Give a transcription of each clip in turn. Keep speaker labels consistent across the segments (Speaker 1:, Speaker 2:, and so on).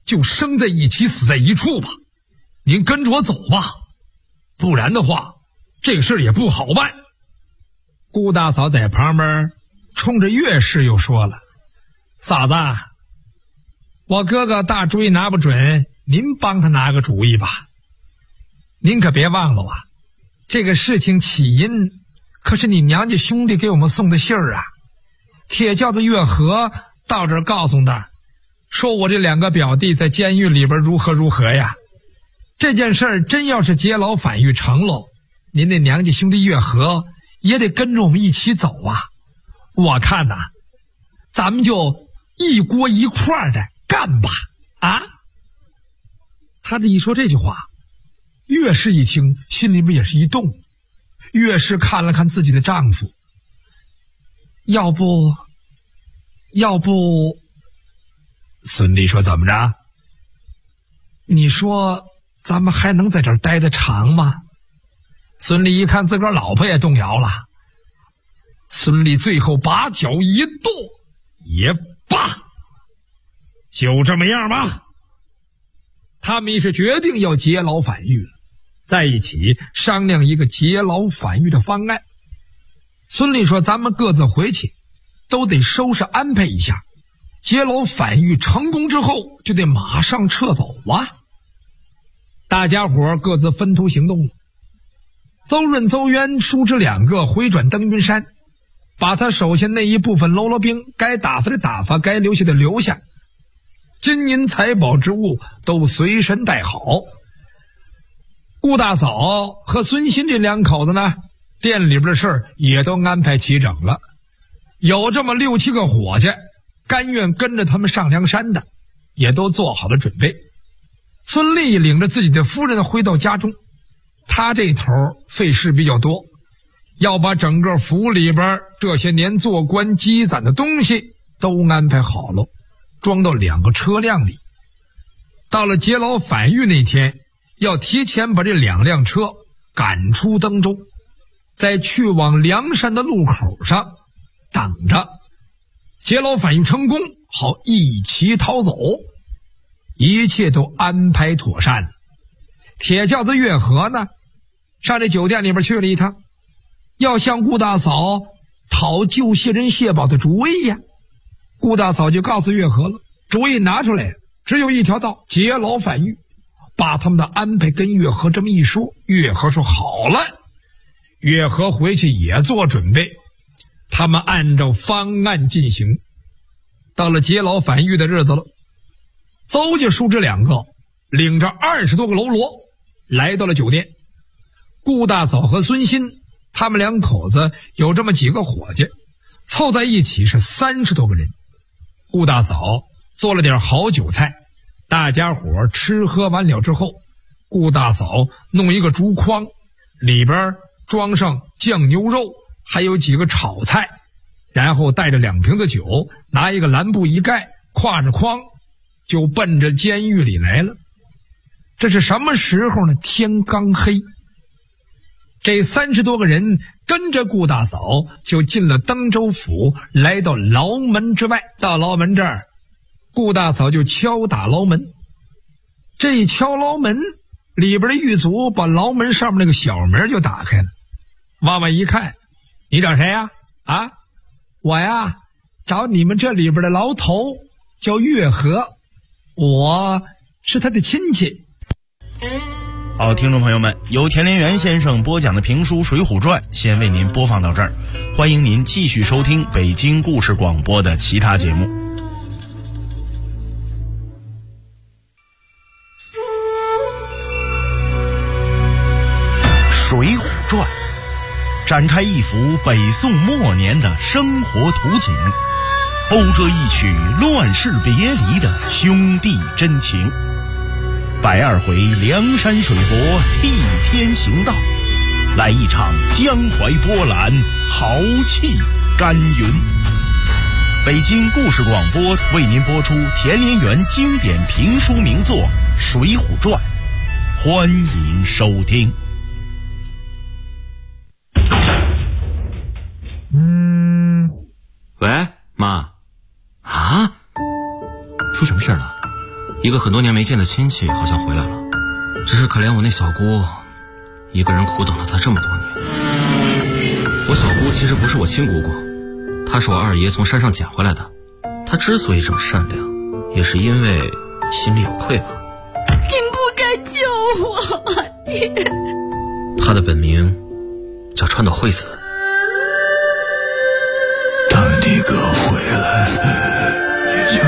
Speaker 1: 就生在一起死在一处吧。您跟着我走吧，不然的话这个事也不好办。顾大嫂在旁边冲着岳氏又说了，嫂子，我哥哥大主意拿不准，您帮他拿个主意吧。您可别忘了啊，这个事情起因可是你娘家兄弟给我们送的信儿啊。铁轿子月和到这儿告诉他，说我这2个表弟在监狱里边如何如何呀。这件事儿真要是劫牢反狱成了，您那娘家兄弟月和也得跟着我们一起走啊。我看呐，咱们就一锅一块的干吧啊！他这一说这句话，岳氏一听心里边也是一动。岳氏看了看自己的丈夫，要不孙俪说，怎么着？你说咱们还能在这儿待得长吗？孙俪一看自个儿老婆也动摇了，孙俪最后把脚一跺，也罢，就这么样吧。他们也是决定要劫牢反狱了，在一起商量一个劫牢反狱的方案。孙俪说，咱们各自回去都得收拾安排一下，劫牢反狱成功之后就得马上撤走啊。大家伙各自分头行动，邹润、邹渊叔侄2个回转登云山，把他手下那一部分喽啰兵该打发的打发，该留下的留下，金银财宝之物都随身带好。顾大嫂和孙新这2口子呢，店里边的事儿也都安排齐整了，有这么6、7个伙计甘愿跟着他们上梁山的，也都做好了准备。孙俪领着自己的夫人回到家中，他这头费事比较多，要把整个府里边这些年做官积攒的东西都安排好了，装到2个车辆里。到了劫牢反狱那天，要提前把这2辆车赶出登州，在去往梁山的路口上等着，劫牢反狱成功，好一齐逃走。一切都安排妥善了。铁轿子月和呢，上这酒店里边去了一趟，要向顾大嫂讨救谢珍谢宝的主意呀。顾大嫂就告诉月和了，主意拿出来只有一条道，劫牢反狱。把他们的安排跟月和这么一说，月和说好了。月和回去也做准备，他们按照方案进行。到了劫牢反狱的日子了，邹家叔侄2个领着20多个喽啰来到了酒店。顾大嫂和孙新他们2口子有这么几个伙计，凑在一起是30多个人。顾大嫂做了点好酒菜，大家伙吃喝完了之后，顾大嫂弄一个竹筐，里边装上酱牛肉，还有几个炒菜，然后带着2瓶子酒，拿一个蓝布一盖，挎着筐就奔着监狱里来了。这是什么时候呢？天刚黑。这30多个人跟着顾大嫂就进了登州府，来到牢门之外。到牢门这儿，顾大嫂就敲打牢门。这一敲牢门，里边的狱卒把牢门上面那个小门就打开了。往外一看，你找谁呀？啊，我呀，找你们这里边的牢头，叫月和，我是他的亲戚。
Speaker 2: 好，听众朋友们，由田连元先生播讲的评书《水浒传》先为您播放到这儿，欢迎您继续收听北京故事广播的其他节目。《水浒传》展开一幅北宋末年的生活图景，讴歌一曲乱世别离的兄弟真情。120回梁山水泊替天行道，来一场江淮波澜，豪气干云。北京故事广播为您播出田连元经典评书名作《水浒传》，欢迎收听。
Speaker 3: 喂，妈。啊？出什么事了？ 一个很多年没见的亲戚好像回来了，只是可怜我那小姑一个人苦等了他这么多年。我小姑其实不是我亲姑姑，她是我二爷从山上捡回来的。她之所以这么善良，也是因为心里有愧吧。
Speaker 4: 您不该救我，爹。
Speaker 3: 她的本名叫川岛惠子。
Speaker 5: 当你哥回来，你就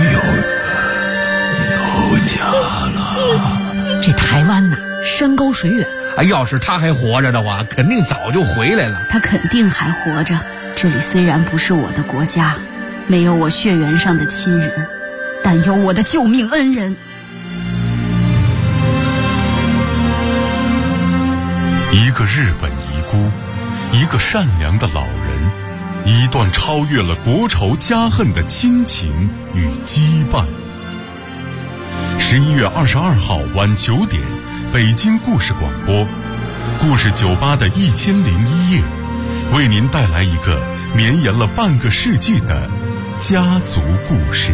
Speaker 5: 有家了。
Speaker 4: 这台湾呐，山高水远。
Speaker 6: 要是他还活着的话，肯定早就回来了。
Speaker 4: 他肯定还活着。这里虽然不是我的国家，没有我血缘上的亲人，但有我的救命恩人。
Speaker 7: 一个日本遗孤，一个善良的老人，一段超越了国仇家恨的亲情与羁绊。11月22号晚9点，北京故事广播，故事酒吧的1001夜，为您带来一个绵延了半个世纪的家族故事。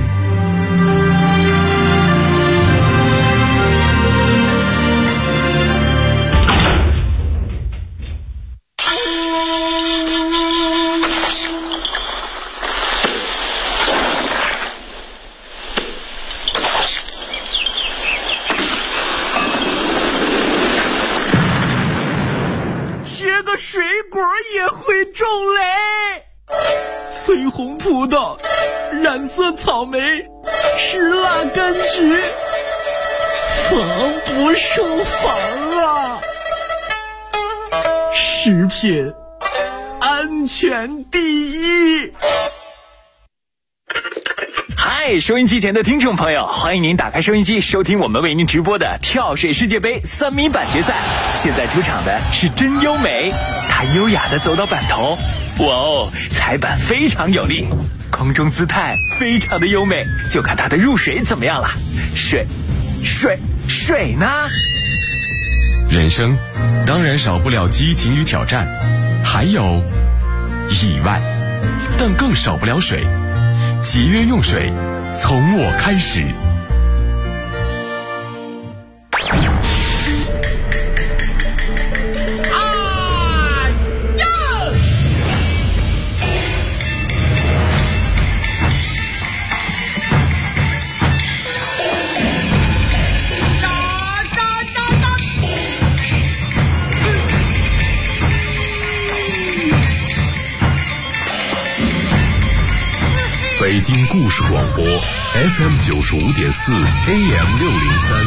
Speaker 5: 水果也会种雷，翠红葡萄，染色草莓，吃辣柑橘，防不胜防啊！食品安全第一。
Speaker 8: 嗨，收音机前的听众朋友，欢迎您打开收音机收听我们为您直播的跳水世界杯3米板决赛。现在出场的是真优美，她优雅地走到板头，哇哦，踩板非常有力，空中姿态非常的优美，就看她的入水怎么样了。水呢？
Speaker 7: 人生当然少不了激情与挑战，还有意外，但更少不了水。节约用水，从我开始。北京故事广播 FM 95.4 AM 603，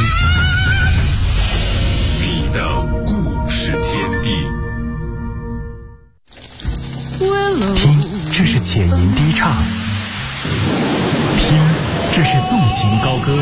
Speaker 7: 你的故事天地。
Speaker 9: 听，这是浅吟低唱；听，这是纵情高歌；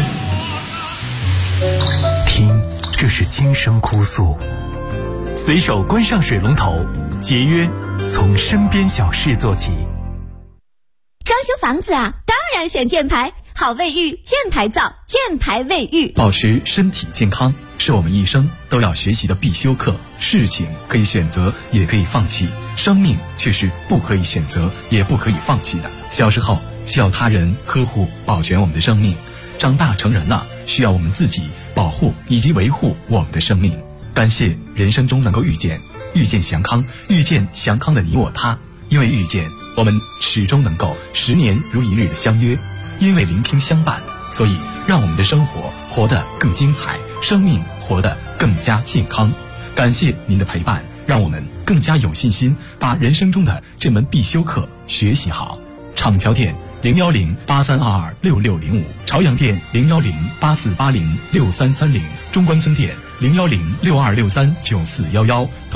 Speaker 9: 听，这是轻声哭诉。随手关上水龙头，节约从身边小事做起。
Speaker 10: 装修房子啊，当然选箭牌，好卫浴，箭牌造，箭牌卫浴。
Speaker 9: 保持身体健康是我们一生都要学习的必修课。事情可以选择，也可以放弃，生命却是不可以选择，也不可以放弃的。小时候需要他人呵护保全我们的生命，长大成人了，需要我们自己保护以及维护我们的生命。感谢人生中能够遇见祥康，遇见祥康的你我他。因为遇见，我们始终能够10年如一日的相约；因为聆听相伴，所以让我们的生活活得更精彩，生命活得更加健康。感谢您的陪伴，让我们更加有信心把人生中的这门必修课学习好。厂桥店01083226605，朝阳店01084806330，中关村店01062639411。